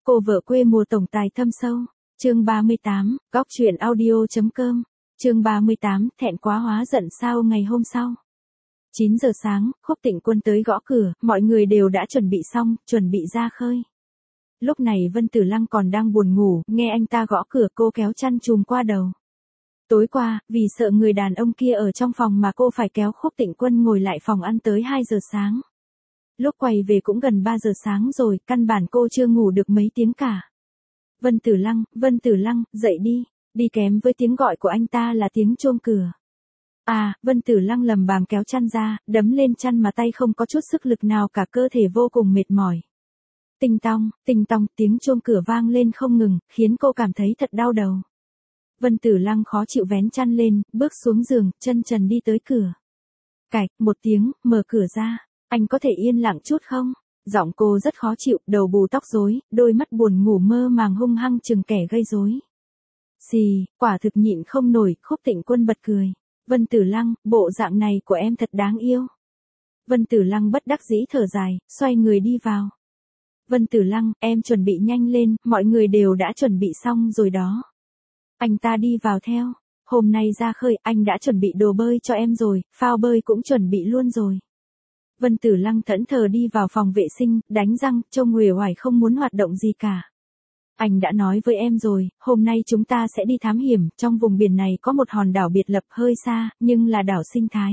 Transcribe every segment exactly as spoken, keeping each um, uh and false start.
Cô vợ quê mùa tổng tài thâm sâu. Chương ba mươi tám, góc truyện audio.com. Chương ba mươi tám, thẹn quá hóa giận sao ngày hôm sau. chín giờ sáng, Khúc Tịnh Quân tới gõ cửa, mọi người đều đã chuẩn bị xong, chuẩn bị ra khơi. Lúc này Vân Tử Lăng còn đang buồn ngủ, nghe anh ta gõ cửa cô kéo chăn chùm qua đầu. Tối qua, vì sợ người đàn ông kia ở trong phòng mà cô phải kéo Khúc Tịnh Quân ngồi lại phòng ăn tới hai giờ sáng. Lúc quay về cũng gần ba giờ sáng rồi, căn bản cô chưa ngủ được mấy tiếng cả. Vân Tử Lăng, Vân Tử Lăng, dậy đi, đi kèm với tiếng gọi của anh ta là tiếng chuông cửa. À, Vân Tử Lăng lầm bàm kéo chăn ra, đấm lên chăn mà tay không có chút sức lực nào cả, cơ thể vô cùng mệt mỏi. Tinh tong, tinh tong, tiếng chuông cửa vang lên không ngừng, khiến cô cảm thấy thật đau đầu. Vân Tử Lăng khó chịu vén chăn lên, bước xuống giường, chân trần đi tới cửa. Cạch, một tiếng, mở cửa ra. Anh có thể yên lặng chút không? Giọng cô rất khó chịu, đầu bù tóc rối, đôi mắt buồn ngủ mơ màng hung hăng chừng kẻ gây rối. Xì, quả thực nhịn không nổi, Khúc Tịnh Quân bật cười. Vân Tử Lăng, bộ dạng này của em thật đáng yêu. Vân Tử Lăng bất đắc dĩ thở dài, xoay người đi vào. Vân Tử Lăng, em chuẩn bị nhanh lên, mọi người đều đã chuẩn bị xong rồi đó. Anh ta đi vào theo. Hôm nay ra khơi, anh đã chuẩn bị đồ bơi cho em rồi, phao bơi cũng chuẩn bị luôn rồi. Vân Tử Lăng thẫn thờ đi vào phòng vệ sinh, đánh răng, trông uể oải không muốn hoạt động gì cả. Anh đã nói với em rồi, hôm nay chúng ta sẽ đi thám hiểm, trong vùng biển này có một hòn đảo biệt lập hơi xa, nhưng là đảo sinh thái.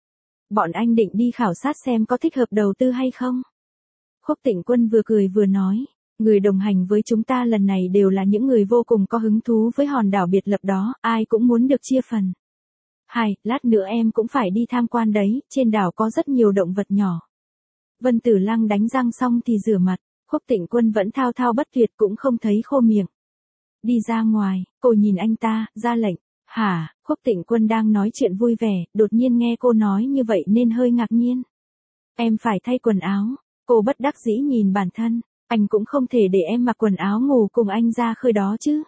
Bọn anh định đi khảo sát xem có thích hợp đầu tư hay không. Khúc Tịnh Quân vừa cười vừa nói, người đồng hành với chúng ta lần này đều là những người vô cùng có hứng thú với hòn đảo biệt lập đó, ai cũng muốn được chia phần. Hai, lát nữa em cũng phải đi tham quan đấy, trên đảo có rất nhiều động vật nhỏ. Vân Tử Lăng đánh răng xong thì rửa mặt, Khúc Tịnh Quân vẫn thao thao bất tuyệt cũng không thấy khô miệng. Đi ra ngoài, cô nhìn anh ta, ra lệnh. Hả, Khúc Tịnh Quân đang nói chuyện vui vẻ, đột nhiên nghe cô nói như vậy nên hơi ngạc nhiên. Em phải thay quần áo, cô bất đắc dĩ nhìn bản thân, anh cũng không thể để em mặc quần áo ngủ cùng anh ra khơi đó chứ.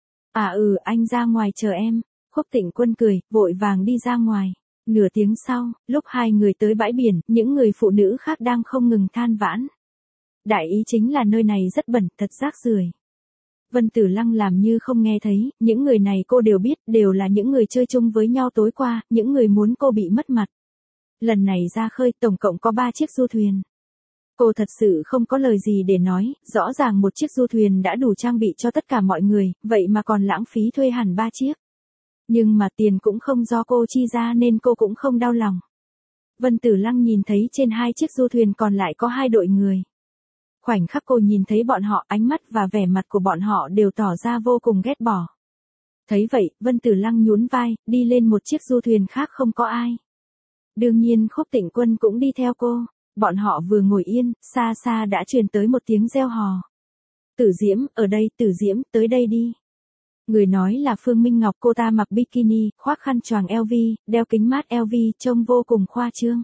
À ừ, anh ra ngoài chờ em. Khúc Tịnh Quân cười, vội vàng đi ra ngoài. Nửa tiếng sau, lúc hai người tới bãi biển, những người phụ nữ khác đang không ngừng than vãn. Đại ý chính là nơi này rất bẩn, thật rác rưởi. Vân Tử Lăng làm như không nghe thấy, những người này cô đều biết, đều là những người chơi chung với nhau tối qua, những người muốn cô bị mất mặt. Lần này ra khơi tổng cộng có ba chiếc du thuyền. Cô thật sự không có lời gì để nói, rõ ràng một chiếc du thuyền đã đủ trang bị cho tất cả mọi người, vậy mà còn lãng phí thuê hẳn ba chiếc. Nhưng mà tiền cũng không do cô chi ra nên cô cũng không đau lòng. Vân Tử Lăng nhìn thấy trên hai chiếc du thuyền còn lại có hai đội người. Khoảnh khắc cô nhìn thấy bọn họ, ánh mắt và vẻ mặt của bọn họ đều tỏ ra vô cùng ghét bỏ. Thấy vậy, Vân Tử Lăng nhún vai, đi lên một chiếc du thuyền khác không có ai. Đương nhiên Khúc Tịnh Quân cũng đi theo cô. Bọn họ vừa ngồi yên, xa xa đã truyền tới một tiếng reo hò. Tử Diễm, ở đây, Tử Diễm, tới đây đi. Người nói là Phương Minh Ngọc, cô ta mặc bikini, khoác khăn choàng eo vi, đeo kính mát eo vi, trông vô cùng khoa trương.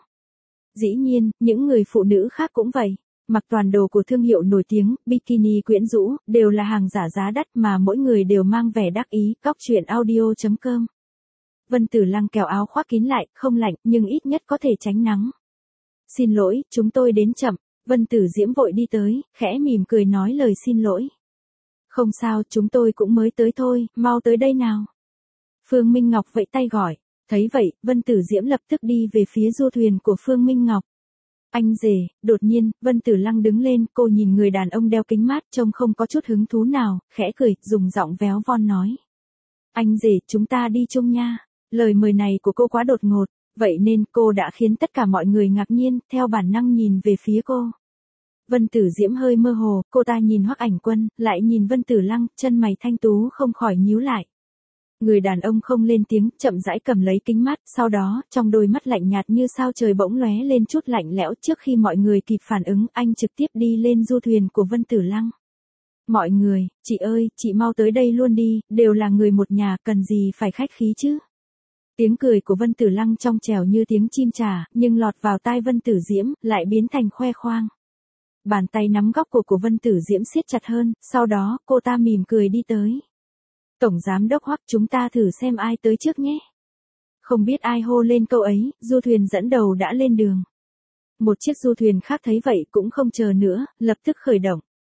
Dĩ nhiên, những người phụ nữ khác cũng vậy. Mặc toàn đồ của thương hiệu nổi tiếng, bikini quyến rũ, đều là hàng giả giá đắt mà mỗi người đều mang vẻ đắc ý, góc truyện audio.com. Vân Tử Lăng kéo áo khoác kín lại, không lạnh, nhưng ít nhất có thể tránh nắng. Xin lỗi, chúng tôi đến chậm. Vân Tử Diễm vội đi tới, khẽ mỉm cười nói lời xin lỗi. Không sao, chúng tôi cũng mới tới thôi, mau tới đây nào. Phương Minh Ngọc vẫy tay gọi. Thấy vậy, Vân Tử Diễm lập tức đi về phía du thuyền của Phương Minh Ngọc. Anh rể, đột nhiên, Vân Tử Lăng đứng lên, cô nhìn người đàn ông đeo kính mát trông không có chút hứng thú nào, khẽ cười, dùng giọng véo von nói. Anh rể, chúng ta đi chung nha. Lời mời này của cô quá đột ngột, vậy nên cô đã khiến tất cả mọi người ngạc nhiên, theo bản năng nhìn về phía cô. Vân Tử Diễm hơi mơ hồ, cô ta nhìn Hoắc Ảnh Quân, lại nhìn Vân Tử Lăng, chân mày thanh tú không khỏi nhíu lại. Người đàn ông không lên tiếng, chậm rãi cầm lấy kính mát, sau đó, trong đôi mắt lạnh nhạt như sao trời bỗng lóe lên chút lạnh lẽo, trước khi mọi người kịp phản ứng, anh trực tiếp đi lên du thuyền của Vân Tử Lăng. Mọi người, chị ơi, chị mau tới đây luôn đi, đều là người một nhà, cần gì phải khách khí chứ. Tiếng cười của Vân Tử Lăng trong trẻo như tiếng chim chả, nhưng lọt vào tai Vân Tử Diễm, lại biến thành khoe khoang. Bàn tay nắm góc cổ của Vân Tử Diễm siết chặt hơn, sau đó, cô ta mỉm cười đi tới. Tổng giám đốc Hoắc, chúng ta thử xem ai tới trước nhé. Không biết ai hô lên câu ấy, du thuyền dẫn đầu đã lên đường. Một chiếc du thuyền khác thấy vậy cũng không chờ nữa, lập tức khởi động.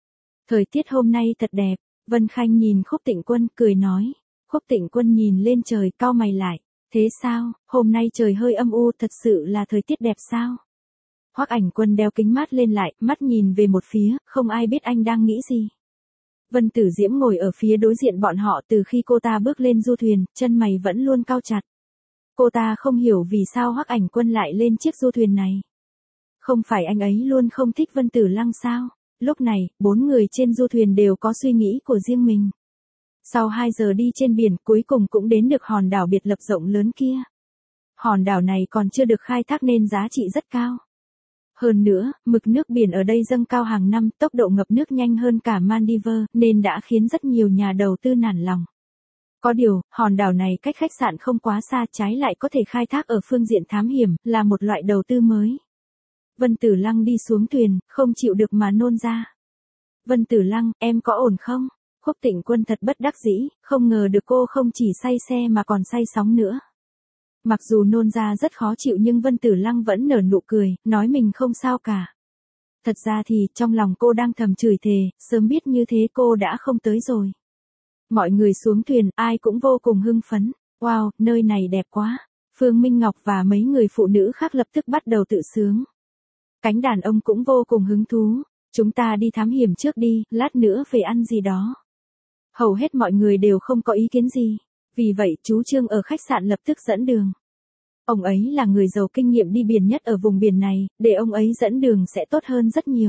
Thời tiết hôm nay thật đẹp. Vân Khanh nhìn Khúc Tịnh Quân, cười nói. Khúc Tịnh Quân nhìn lên trời, cau mày lại. Thế sao, hôm nay trời hơi âm u, thật sự là thời tiết đẹp sao? Hoắc Ảnh Quân đeo kính mát lên lại, mắt nhìn về một phía, không ai biết anh đang nghĩ gì. Vân Tử Diễm ngồi ở phía đối diện bọn họ từ khi cô ta bước lên du thuyền, chân mày vẫn luôn cau chặt. Cô ta không hiểu vì sao Hoắc Ảnh Quân lại lên chiếc du thuyền này. Không phải anh ấy luôn không thích Vân Tử Lăng sao? Lúc này, bốn người trên du thuyền đều có suy nghĩ của riêng mình. Sau hai giờ đi trên biển, cuối cùng cũng đến được hòn đảo biệt lập rộng lớn kia. Hòn đảo này còn chưa được khai thác nên giá trị rất cao. Hơn nữa, mực nước biển ở đây dâng cao hàng năm, tốc độ ngập nước nhanh hơn cả Maldives, nên đã khiến rất nhiều nhà đầu tư nản lòng. Có điều, hòn đảo này cách khách sạn không quá xa, trái lại có thể khai thác ở phương diện thám hiểm, là một loại đầu tư mới. Vân Tử Lăng đi xuống thuyền, không chịu được mà nôn ra. Vân Tử Lăng, em có ổn không? Khúc Tịnh Quân thật bất đắc dĩ, không ngờ được cô không chỉ say xe mà còn say sóng nữa. Mặc dù nôn ra rất khó chịu nhưng Vân Tử Lăng vẫn nở nụ cười, nói mình không sao cả. Thật ra thì, trong lòng cô đang thầm chửi thề, sớm biết như thế cô đã không tới rồi. Mọi người xuống thuyền, ai cũng vô cùng hưng phấn. Wow, nơi này đẹp quá. Phương Minh Ngọc và mấy người phụ nữ khác lập tức bắt đầu tự sướng. Cánh đàn ông cũng vô cùng hứng thú. Chúng ta đi thám hiểm trước đi, lát nữa về ăn gì đó. Hầu hết mọi người đều không có ý kiến gì. Vì vậy chú Trương ở khách sạn lập tức dẫn đường. Ông ấy là người giàu kinh nghiệm đi biển nhất ở vùng biển này, để ông ấy dẫn đường sẽ tốt hơn rất nhiều.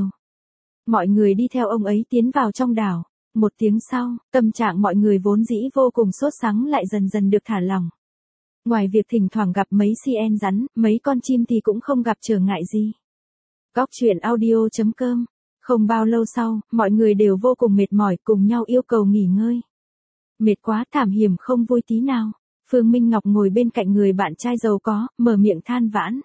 Mọi người đi theo ông ấy tiến vào trong đảo. Một tiếng sau, tâm trạng mọi người vốn dĩ vô cùng sốt sắng lại dần dần được thả lỏng. Ngoài việc thỉnh thoảng gặp mấy si en rắn, mấy con chim thì cũng không gặp trở ngại gì. Góc truyện audio chấm com. Không bao lâu sau, mọi người đều vô cùng mệt mỏi, cùng nhau yêu cầu nghỉ ngơi. Mệt quá, thảm hiểm không vui tí nào. Phương Minh Ngọc ngồi bên cạnh người bạn trai giàu có, mở miệng than vãn.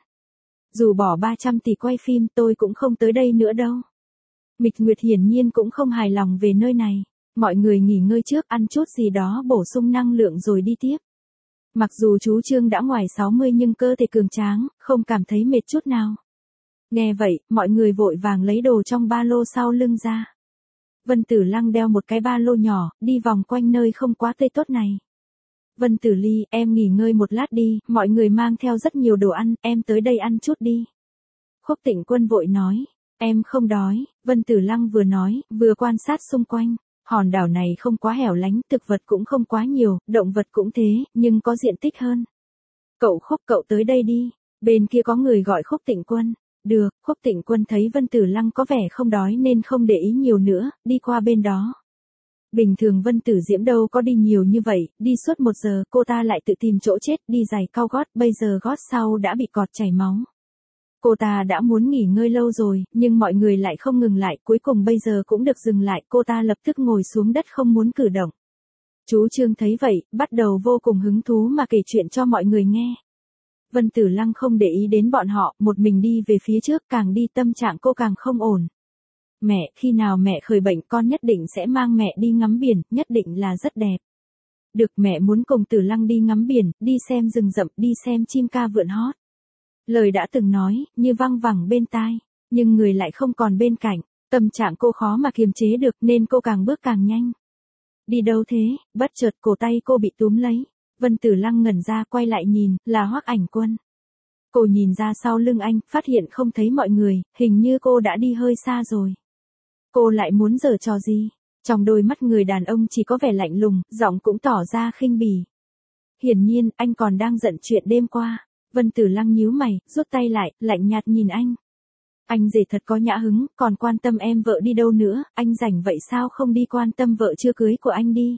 Dù bỏ ba trăm tỷ quay phim tôi cũng không tới đây nữa đâu. Mịch Nguyệt hiển nhiên cũng không hài lòng về nơi này. Mọi người nghỉ ngơi trước, ăn chút gì đó bổ sung năng lượng rồi đi tiếp. Mặc dù chú Trương đã ngoài sáu mươi nhưng cơ thể cường tráng, không cảm thấy mệt chút nào. Nghe vậy, mọi người vội vàng lấy đồ trong ba lô sau lưng ra. Vân Tử Lăng đeo một cái ba lô nhỏ, đi vòng quanh nơi không quá tươi tốt này. Vân Tử Ly, em nghỉ ngơi một lát đi, mọi người mang theo rất nhiều đồ ăn, em tới đây ăn chút đi. Khúc Tịnh Quân vội nói, em không đói. Vân Tử Lăng vừa nói, vừa quan sát xung quanh. Hòn đảo này không quá hẻo lánh, thực vật cũng không quá nhiều, động vật cũng thế, nhưng có diện tích hơn. Cậu Khúc, cậu tới đây đi. Bên kia có người gọi Khúc Tịnh Quân. Được, Khúc Tịnh Quân thấy Vân Tử Lăng có vẻ không đói nên không để ý nhiều nữa, đi qua bên đó. Bình thường Vân Tử Diễm đâu có đi nhiều như vậy, đi suốt một giờ, cô ta lại tự tìm chỗ chết, đi giày cao gót, bây giờ gót sau đã bị cọt chảy máu. Cô ta đã muốn nghỉ ngơi lâu rồi, nhưng mọi người lại không ngừng lại, cuối cùng bây giờ cũng được dừng lại, cô ta lập tức ngồi xuống đất không muốn cử động. Chú Trương thấy vậy, bắt đầu vô cùng hứng thú mà kể chuyện cho mọi người nghe. Vân Tử Lăng không để ý đến bọn họ, một mình đi về phía trước, càng đi tâm trạng cô càng không ổn. Mẹ, khi nào mẹ khởi bệnh con nhất định sẽ mang mẹ đi ngắm biển, nhất định là rất đẹp. Được, mẹ muốn cùng Tử Lăng đi ngắm biển, đi xem rừng rậm, đi xem chim ca vượn hót. Lời đã từng nói, như văng vẳng bên tai, nhưng người lại không còn bên cạnh, tâm trạng cô khó mà kiềm chế được nên cô càng bước càng nhanh. Đi đâu thế? Bất chợt cổ tay cô bị túm lấy. Vân Tử Lăng ngẩn ra quay lại nhìn, là Hoắc Ảnh Quân. Cô nhìn ra sau lưng anh, phát hiện không thấy mọi người, hình như cô đã đi hơi xa rồi. Cô lại muốn giở trò gì? Trong đôi mắt người đàn ông chỉ có vẻ lạnh lùng, giọng cũng tỏ ra khinh bỉ. Hiển nhiên, anh còn đang giận chuyện đêm qua. Vân Tử Lăng nhíu mày, rút tay lại, lạnh nhạt nhìn anh. Anh rể thật có nhã hứng, còn quan tâm em vợ đi đâu nữa, anh rảnh vậy sao không đi quan tâm vợ chưa cưới của anh đi.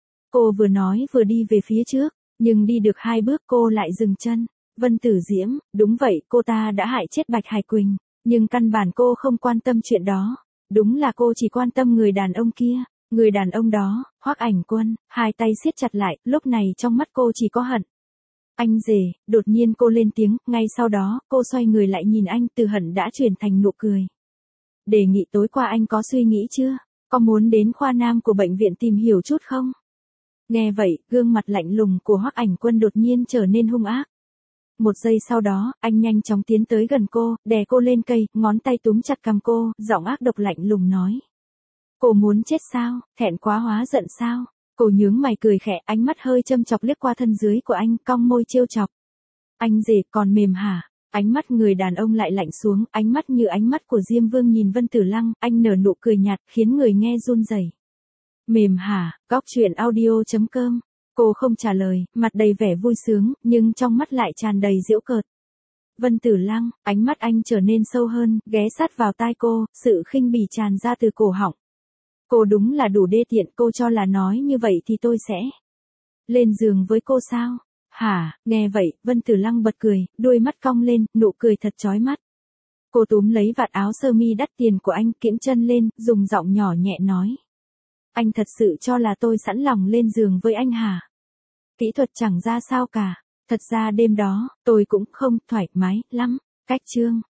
Cô vừa nói vừa đi về phía trước, nhưng đi được hai bước cô lại dừng chân. Vân Tử Diễm, đúng vậy, cô ta đã hại chết Bạch Hải Quỳnh, nhưng căn bản cô không quan tâm chuyện đó. Đúng là cô chỉ quan tâm người đàn ông kia, người đàn ông đó, Hoắc Ảnh Quân, hai tay siết chặt lại, lúc này trong mắt cô chỉ có hận. Anh rể, đột nhiên cô lên tiếng, ngay sau đó, cô xoay người lại nhìn anh, từ hận đã chuyển thành nụ cười. Đề nghị tối qua anh có suy nghĩ chưa? Có muốn đến khoa nam của bệnh viện tìm hiểu chút không? Nghe vậy, gương mặt lạnh lùng của Hoắc Ảnh Quân đột nhiên trở nên hung ác. Một giây sau đó, anh nhanh chóng tiến tới gần cô, đè cô lên cây, ngón tay túm chặt cằm cô, giọng ác độc lạnh lùng nói. Cô muốn chết sao, thẹn quá hóa giận sao? Cô nhướng mày cười khẽ, ánh mắt hơi châm chọc liếc qua thân dưới của anh, cong môi trêu chọc. Anh rể còn mềm hả? Ánh mắt người đàn ông lại lạnh xuống, ánh mắt như ánh mắt của Diêm Vương nhìn Vân Tử Lăng, anh nở nụ cười nhạt, khiến người nghe run rẩy. Mềm hả? Góc truyện audio chấm com. Cô không trả lời, mặt đầy vẻ vui sướng, nhưng trong mắt lại tràn đầy giễu cợt. Vân Tử Lăng, ánh mắt anh trở nên sâu hơn, ghé sát vào tai cô, sự khinh bỉ tràn ra từ cổ họng. Cô đúng là đủ đê tiện, cô cho là nói như vậy thì tôi sẽ lên giường với cô sao? Hả? Nghe vậy, Vân Tử Lăng bật cười, đuôi mắt cong lên, nụ cười thật chói mắt. Cô túm lấy vạt áo sơ mi đắt tiền của anh, kiễng chân lên, dùng giọng nhỏ nhẹ nói. Anh thật sự cho là tôi sẵn lòng lên giường với anh hả? Kỹ thuật chẳng ra sao cả. Thật ra đêm đó, tôi cũng không thoải mái lắm. Cách chương.